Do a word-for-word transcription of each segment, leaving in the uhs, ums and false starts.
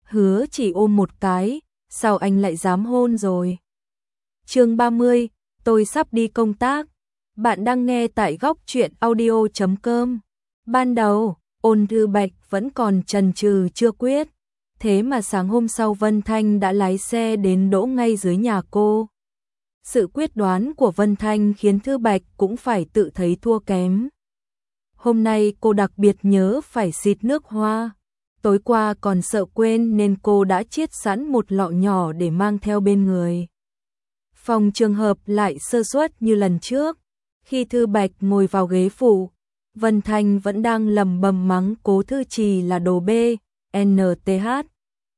hứa chỉ ôm một cái, sao anh lại dám hôn rồi? Chương ba mươi, tôi sắp đi công tác. Bạn đang nghe tại góc truyện audio chấm com. Ban đầu, Ôn Thư Bạch vẫn còn chần chừ chưa quyết, thế mà sáng hôm sau Vân Thanh đã lái xe đến đỗ ngay dưới nhà cô. Sự quyết đoán của Vân Thanh khiến Thư Bạch cũng phải tự thấy thua kém. Hôm nay cô đặc biệt nhớ phải xịt nước hoa. Tối qua còn sợ quên nên cô đã chiết sẵn một lọ nhỏ để mang theo bên người. Phòng trường hợp lại sơ suất như lần trước. Khi Thư Bạch ngồi vào ghế phụ, Vân Thanh vẫn đang lầm bầm mắng Cố Thư Trì là đồ bê, en tê hát.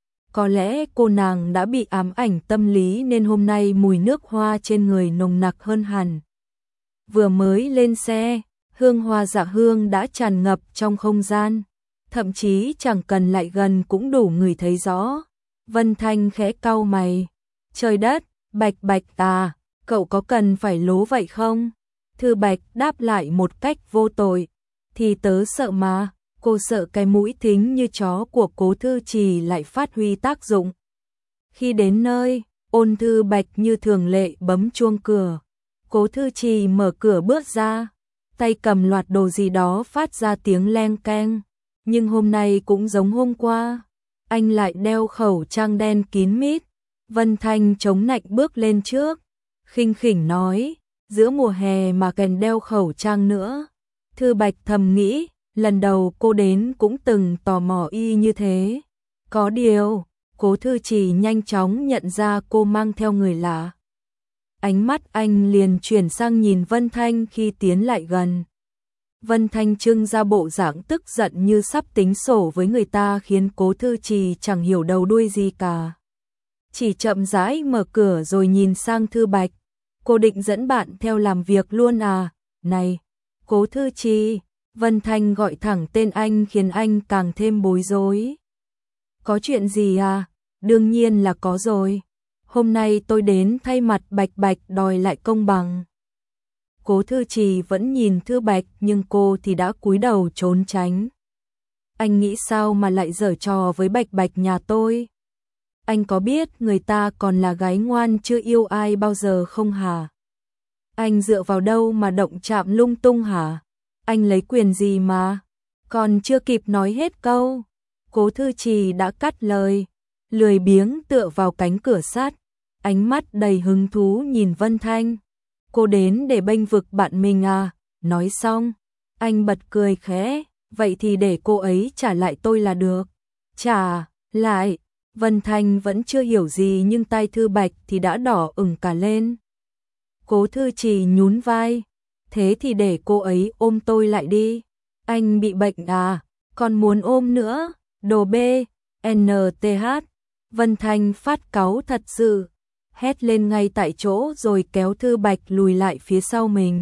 Có lẽ cô nàng đã bị ám ảnh tâm lý nên hôm nay mùi nước hoa trên người nồng nặc hơn hẳn. Vừa mới lên xe, hương hoa dạ hương đã tràn ngập trong không gian, thậm chí chẳng cần lại gần cũng đủ người thấy rõ. Vân Thanh khẽ cau mày. Trời đất, Bạch Bạch à, cậu có cần phải lố vậy không? Thư Bạch đáp lại một cách vô tội. Thì tớ sợ mà, cô sợ cái mũi thính như chó của Cố Thư Trì lại phát huy tác dụng. Khi đến nơi, Ôn Thư Bạch như thường lệ bấm chuông cửa. Cố Thư Trì mở cửa bước ra, tay cầm loạt đồ gì đó phát ra tiếng leng keng. Nhưng hôm nay cũng giống hôm qua, anh lại đeo khẩu trang đen kín mít. Vân Thanh chống nạnh bước lên trước, khinh khỉnh nói, giữa mùa hè mà cần đeo khẩu trang nữa. Thư Bạch thầm nghĩ, lần đầu cô đến cũng từng tò mò y như thế. Có điều, Cố Thư Trì nhanh chóng nhận ra cô mang theo người lạ. Ánh mắt anh liền chuyển sang nhìn Vân Thanh khi tiến lại gần. Vân Thanh trưng ra bộ dạng tức giận như sắp tính sổ với người ta khiến Cố Thư Trì chẳng hiểu đầu đuôi gì cả. Chỉ chậm rãi mở cửa rồi nhìn sang Thư Bạch. Cô định dẫn bạn theo làm việc luôn à? Này, Cố Thư Trì. Vân Thanh gọi thẳng tên anh khiến anh càng thêm bối rối. Có chuyện gì à? Đương nhiên là có rồi. Hôm nay tôi đến thay mặt Bạch Bạch đòi lại công bằng. Cố Thư Trì vẫn nhìn Thư Bạch nhưng cô thì đã cúi đầu trốn tránh. Anh nghĩ sao mà lại giở trò với Bạch Bạch nhà tôi? Anh có biết người ta còn là gái ngoan chưa yêu ai bao giờ không hả? Anh dựa vào đâu mà động chạm lung tung hả? Anh lấy quyền gì mà? Còn chưa kịp nói hết câu, Cố Thư Trì đã cắt lời, lười biếng tựa vào cánh cửa sắt, ánh mắt đầy hứng thú nhìn Vân Thanh. Cô đến để bênh vực bạn mình à? Nói xong, anh bật cười khẽ, vậy thì để cô ấy trả lại tôi là được. Trả lại? Vân Thanh vẫn chưa hiểu gì nhưng tay Thư Bạch thì đã đỏ ửng cả lên. Cố Thư Trì nhún vai, thế thì để cô ấy ôm tôi lại đi. Anh bị bệnh à? Còn muốn ôm nữa? Đồ bê, en tê hát. Vân Thanh phát cáu thật sự, hét lên ngay tại chỗ rồi kéo Thư Bạch lùi lại phía sau mình.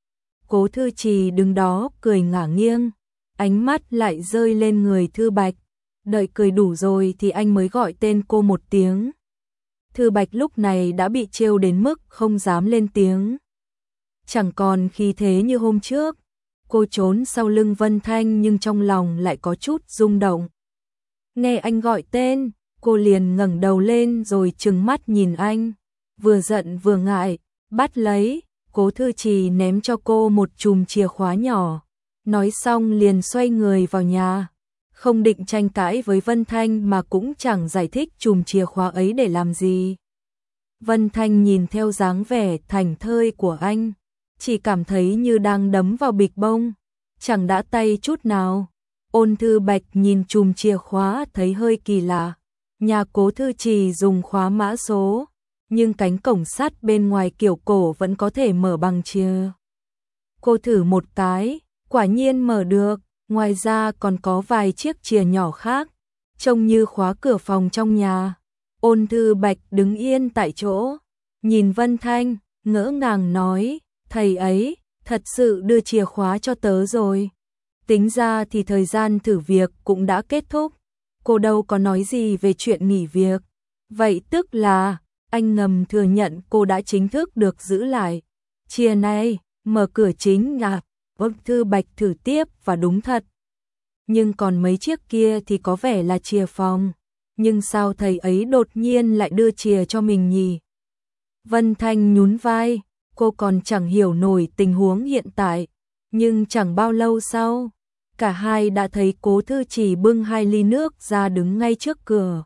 Cố Thư Trì đứng đó cười ngả nghiêng, ánh mắt lại rơi lên người Thư Bạch. Đợi cười đủ rồi thì anh mới gọi tên cô một tiếng. Thư Bạch lúc này đã bị trêu đến mức không dám lên tiếng. Chẳng còn khí thế như hôm trước. Cô trốn sau lưng Vân Thanh nhưng trong lòng lại có chút rung động. Nghe anh gọi tên, cô liền ngẩng đầu lên rồi trừng mắt nhìn anh. Vừa giận vừa ngại, bắt lấy, Cố Thư Trì ném cho cô một chùm chìa khóa nhỏ. Nói xong liền xoay người vào nhà. Không định tranh cãi với Vân Thanh mà cũng chẳng giải thích chùm chìa khóa ấy để làm gì. Vân Thanh nhìn theo dáng vẻ thảnh thơi của anh, chỉ cảm thấy như đang đấm vào bịch bông, chẳng đã tay chút nào. Ôn Thư Bạch nhìn chùm chìa khóa thấy hơi kỳ lạ. Nhà Cố Thư Trì dùng khóa mã số, nhưng cánh cổng sắt bên ngoài kiểu cổ vẫn có thể mở bằng chìa. Cô thử một cái, quả nhiên mở được. Ngoài ra còn có vài chiếc chìa nhỏ khác, trông như khóa cửa phòng trong nhà. Ôn Thư Bạch đứng yên tại chỗ, nhìn Vân Thanh, ngỡ ngàng nói, thầy ấy, thật sự đưa chìa khóa cho tớ rồi. Tính ra thì thời gian thử việc cũng đã kết thúc, cô đâu có nói gì về chuyện nghỉ việc. Vậy tức là, anh ngầm thừa nhận cô đã chính thức được giữ lại. Chìa này, mở cửa chính à? Ôn Thư Bạch thử tiếp và đúng thật. Nhưng còn mấy chiếc kia thì có vẻ là chìa phòng. nhưng sao thầy ấy đột nhiên lại đưa chìa cho mình nhỉ? Vân Thanh nhún vai, cô còn chẳng hiểu nổi tình huống hiện tại, nhưng chẳng bao lâu sau, cả hai đã thấy Cố Thư Trì bưng hai ly nước ra đứng ngay trước cửa.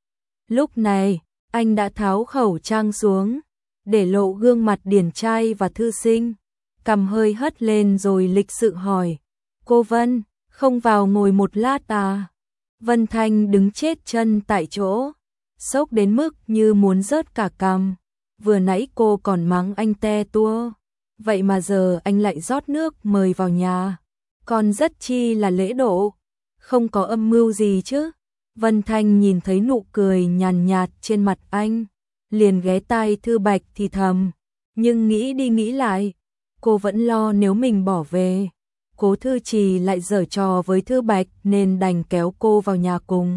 Lúc này, anh đã tháo khẩu trang xuống, để lộ gương mặt điển trai và thư sinh, cằm hơi hất lên rồi lịch sự hỏi, cô Vân, không vào ngồi một lát à? Vân Thanh đứng chết chân tại chỗ, sốc đến mức như muốn rớt cả cằm. Vừa nãy cô còn mắng anh te tua, vậy mà giờ anh lại rót nước mời vào nhà, còn rất chi là lễ độ, không có âm mưu gì chứ. Vân Thanh nhìn thấy nụ cười nhàn nhạt trên mặt anh, liền ghé tai Thư Bạch thì thầm, nhưng nghĩ đi nghĩ lại, cô vẫn lo nếu mình bỏ về, Cố Thư Trì lại giở trò với Thư Bạch nên đành kéo cô vào nhà cùng.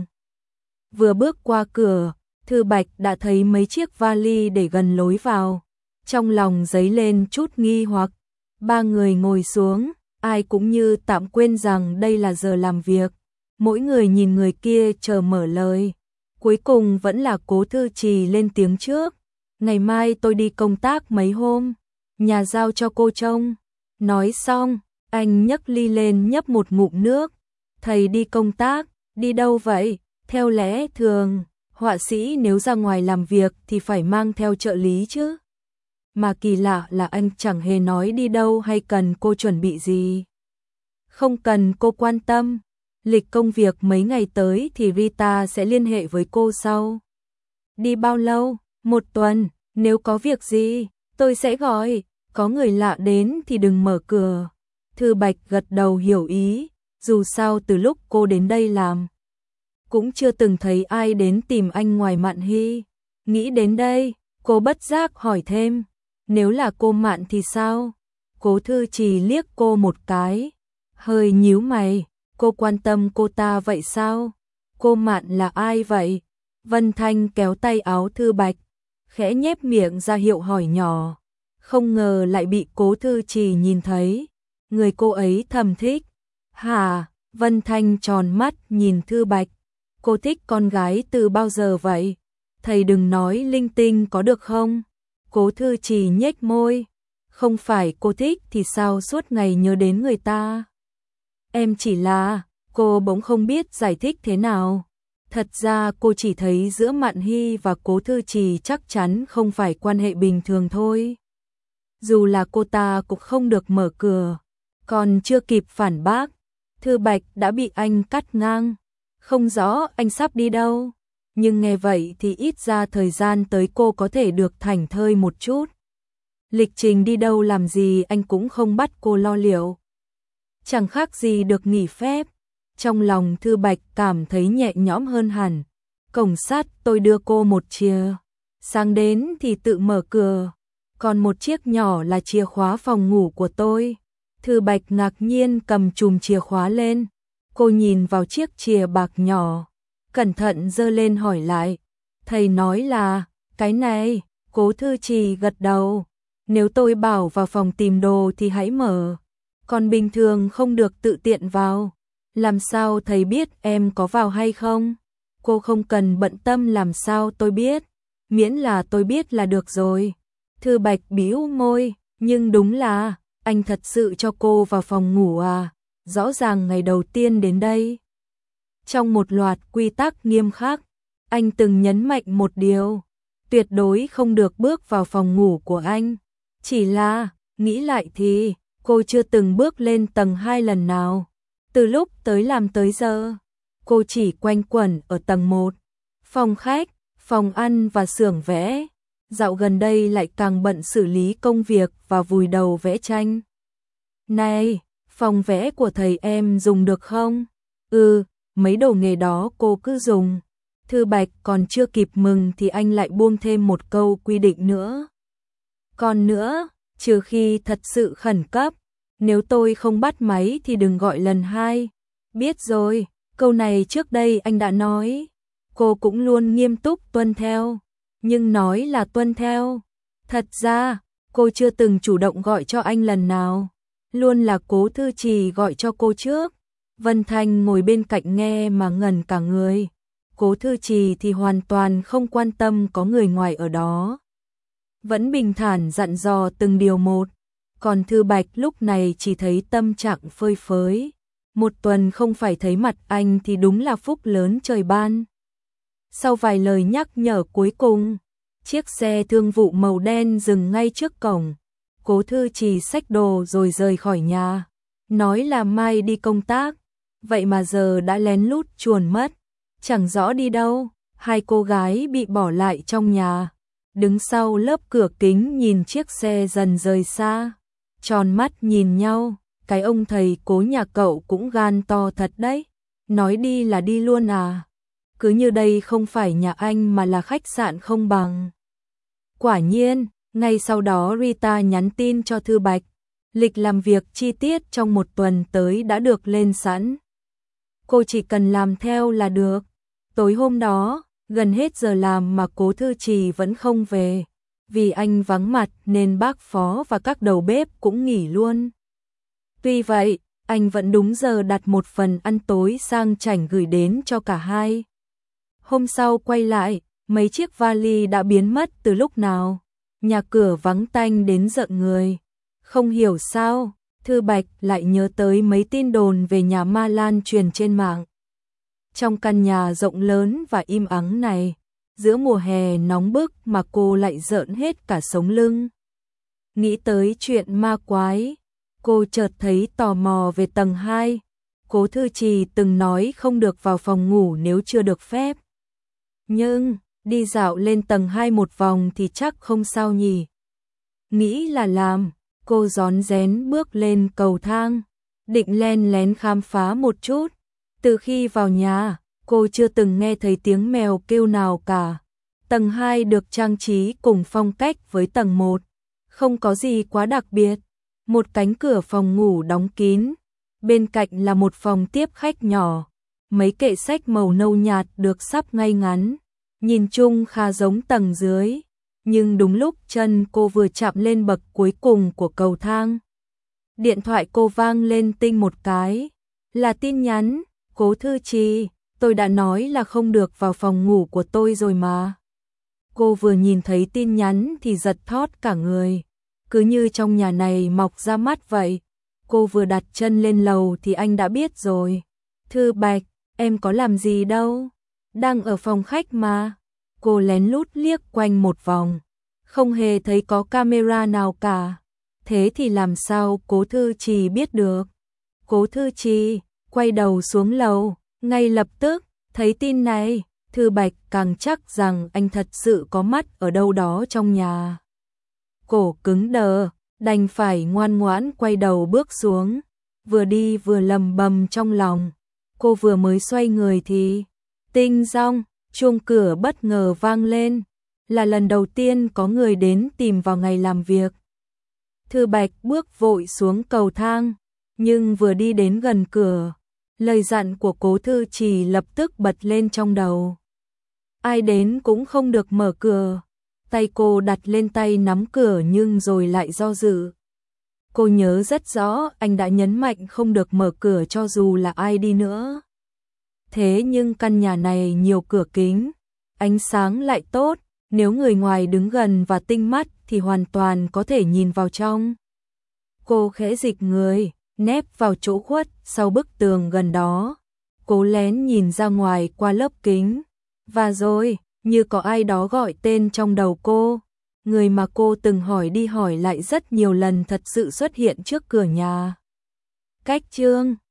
Vừa bước qua cửa, Thư Bạch đã thấy mấy chiếc vali để gần lối vào, trong lòng dấy lên chút nghi hoặc. Ba người ngồi xuống, ai cũng như tạm quên rằng đây là giờ làm việc, mỗi người nhìn người kia chờ mở lời. Cuối cùng vẫn là Cố Thư Trì lên tiếng trước, ngày mai tôi đi công tác mấy hôm, nhà giao cho cô trông. Nói xong, anh nhấc ly lên nhấp một ngụm nước, thầy đi công tác, đi đâu vậy? Theo lẽ thường, họa sĩ nếu ra ngoài làm việc thì phải mang theo trợ lý chứ. Mà kỳ lạ là anh chẳng hề nói đi đâu hay cần cô chuẩn bị gì. Không cần cô quan tâm, lịch công việc mấy ngày tới thì Rita sẽ liên hệ với cô sau. Đi bao lâu? Một tuần, nếu có việc gì, tôi sẽ gọi, có người lạ đến thì đừng mở cửa. Thư Bạch gật đầu hiểu ý, dù sao từ lúc cô đến đây làm, cũng chưa từng thấy ai đến tìm anh ngoài Mạn Hy. Nghĩ đến đây, cô bất giác hỏi thêm, nếu là cô Mạn thì sao? Cố Thư Trì liếc cô một cái, hơi nhíu mày, cô quan tâm cô ta vậy sao? Cô Mạn là ai vậy? Vân Thanh kéo tay áo Thư Bạch, khẽ nhếch miệng ra hiệu hỏi nhỏ, không ngờ lại bị Cố Thư Trì nhìn thấy, người cô ấy thầm thích. Hả? Vân Thanh tròn mắt nhìn Thư Bạch, cô thích con gái từ bao giờ vậy? Thầy đừng nói linh tinh có được không? Cố Thư Trì nhếch môi, không phải cô thích thì sao suốt ngày nhớ đến người ta? Em chỉ là, cô bỗng không biết giải thích thế nào. Thật ra cô chỉ thấy giữa Mạn Hy và Cố Thư Trì chắc chắn không phải quan hệ bình thường thôi. Dù là cô ta cũng không được mở cửa, còn chưa kịp phản bác, Thư Bạch đã bị anh cắt ngang. Không rõ anh sắp đi đâu, nhưng nghe vậy thì ít ra thời gian tới cô có thể được thảnh thơi một chút. Lịch trình đi đâu làm gì anh cũng không bắt cô lo liệu, chẳng khác gì được nghỉ phép. Trong lòng Thư Bạch cảm thấy nhẹ nhõm hơn hẳn. Cổng sắt tôi đưa cô một chìa, sáng đến thì tự mở cửa, còn một chiếc nhỏ là chìa khóa phòng ngủ của tôi. Thư Bạch ngạc nhiên cầm chùm chìa khóa lên, cô nhìn vào chiếc chìa bạc nhỏ, cẩn thận giơ lên hỏi lại, thầy nói là, cái này? Cố Thư Trì gật đầu, nếu tôi bảo vào phòng tìm đồ thì hãy mở, còn bình thường không được tự tiện vào. Làm sao thầy biết em có vào hay không? Cô không cần bận tâm làm sao tôi biết, miễn là tôi biết là được rồi. Thư Bạch bĩu môi, nhưng đúng là, anh thật sự cho cô vào phòng ngủ à? Rõ ràng ngày đầu tiên đến đây, trong một loạt quy tắc nghiêm khắc, anh từng nhấn mạnh một điều, tuyệt đối không được bước vào phòng ngủ của anh. Chỉ là, nghĩ lại thì, cô chưa từng bước lên tầng hai lần nào. Từ lúc tới làm tới giờ, cô chỉ quanh quẩn ở tầng một, phòng khách, phòng ăn và xưởng vẽ. Dạo gần đây lại càng bận xử lý công việc và vùi đầu vẽ tranh. Này, phòng vẽ của thầy em dùng được không? Ừ, mấy đồ nghề đó cô cứ dùng. Thư Bạch còn chưa kịp mừng thì anh lại buông thêm một câu quy định nữa. Còn nữa, trừ khi thật sự khẩn cấp, nếu tôi không bắt máy thì đừng gọi lần hai. Biết rồi, câu này trước đây anh đã nói. Cô cũng luôn nghiêm túc tuân theo. Nhưng nói là tuân theo, thật ra, cô chưa từng chủ động gọi cho anh lần nào. Luôn là Cố Thư Trì gọi cho cô trước. Vân Thanh ngồi bên cạnh nghe mà ngẩn cả người. Cố Thư Trì thì hoàn toàn không quan tâm có người ngoài ở đó. Vẫn bình thản dặn dò từng điều một, còn Thư Bạch lúc này chỉ thấy tâm trạng phơi phới. Một tuần không phải thấy mặt anh thì đúng là phúc lớn trời ban. Sau vài lời nhắc nhở cuối cùng, chiếc xe thương vụ màu đen dừng ngay trước cổng. Cố Thư Trì xách đồ rồi rời khỏi nhà, nói là mai đi công tác, vậy mà giờ đã lén lút chuồn mất, chẳng rõ đi đâu. Hai cô gái bị bỏ lại trong nhà, đứng sau lớp cửa kính nhìn chiếc xe dần rời xa, tròn mắt nhìn nhau. Cái ông thầy Cố nhà cậu cũng gan to thật đấy, nói đi là đi luôn à, cứ như đây không phải nhà anh mà là khách sạn không bằng. Quả nhiên, ngay sau đó Rita nhắn tin cho Thư Bạch, lịch làm việc chi tiết trong một tuần tới đã được lên sẵn. Cô chỉ cần làm theo là được. Tối hôm đó, gần hết giờ làm mà Cố Thư Trì vẫn không về, vì anh vắng mặt nên bác phó và các đầu bếp cũng nghỉ luôn. Tuy vậy, anh vẫn đúng giờ đặt một phần ăn tối sang chảnh gửi đến cho cả hai. Hôm sau quay lại, mấy chiếc vali đã biến mất từ lúc nào. Nhà cửa vắng tanh đến rợn người. Không hiểu sao, Thư Bạch lại nhớ tới mấy tin đồn về nhà ma lan truyền trên mạng. Trong căn nhà rộng lớn và im ắng này, giữa mùa hè nóng bức mà cô lại rợn hết cả sống lưng. Nghĩ tới chuyện ma quái, cô chợt thấy tò mò về tầng hai. Cố Thư Trì từng nói không được vào phòng ngủ nếu chưa được phép. Nhưng, đi dạo lên tầng hai một vòng thì chắc không sao nhỉ. Nghĩ là làm, cô rón rén bước lên cầu thang, định len lén khám phá một chút. Từ khi vào nhà, cô chưa từng nghe thấy tiếng mèo kêu nào cả. Tầng hai được trang trí cùng phong cách với tầng một, không có gì quá đặc biệt. Một cánh cửa phòng ngủ đóng kín, bên cạnh là một phòng tiếp khách nhỏ. Mấy kệ sách màu nâu nhạt được sắp ngay ngắn, nhìn chung khá giống tầng dưới. Nhưng đúng lúc chân cô vừa chạm lên bậc cuối cùng của cầu thang, điện thoại cô vang lên tinh một cái. Là tin nhắn. Cố Thư Trì, tôi đã nói là không được vào phòng ngủ của tôi rồi mà. Cô vừa nhìn thấy tin nhắn thì giật thót cả người. Cứ như trong nhà này mọc ra mắt vậy. Cô vừa đặt chân lên lầu thì anh đã biết rồi. Thư Bạch, em có làm gì đâu. Đang ở phòng khách mà. Cô lén lút liếc quanh một vòng, không hề thấy có camera nào cả. Thế thì làm sao Cố Thư Trì biết được. Cố Thư Trì quay đầu xuống lầu, ngay lập tức thấy tin này. Thư Bạch càng chắc rằng anh thật sự có mắt ở đâu đó trong nhà. Cổ cứng đờ, đành phải ngoan ngoãn quay đầu bước xuống, vừa đi vừa lầm bầm trong lòng. Cô vừa mới xoay người thì tinh dong, chuông cửa bất ngờ vang lên. Là lần đầu tiên có người đến tìm vào ngày làm việc. Thư Bạch bước vội xuống cầu thang, nhưng vừa đi đến gần cửa, lời dặn của Cố Thư Trì lập tức bật lên trong đầu. Ai đến cũng không được mở cửa. Tay cô đặt lên tay nắm cửa nhưng rồi lại do dự. Cô nhớ rất rõ anh đã nhấn mạnh không được mở cửa cho dù là ai đi nữa. Thế nhưng căn nhà này nhiều cửa kính, ánh sáng lại tốt, nếu người ngoài đứng gần và tinh mắt thì hoàn toàn có thể nhìn vào trong. Cô khẽ dịch người, nép vào chỗ khuất sau bức tường gần đó. Cố lén nhìn ra ngoài qua lớp kính. Và rồi, như có ai đó gọi tên trong đầu cô. Người mà cô từng hỏi đi hỏi lại rất nhiều lần thật sự xuất hiện trước cửa nhà. Cách chương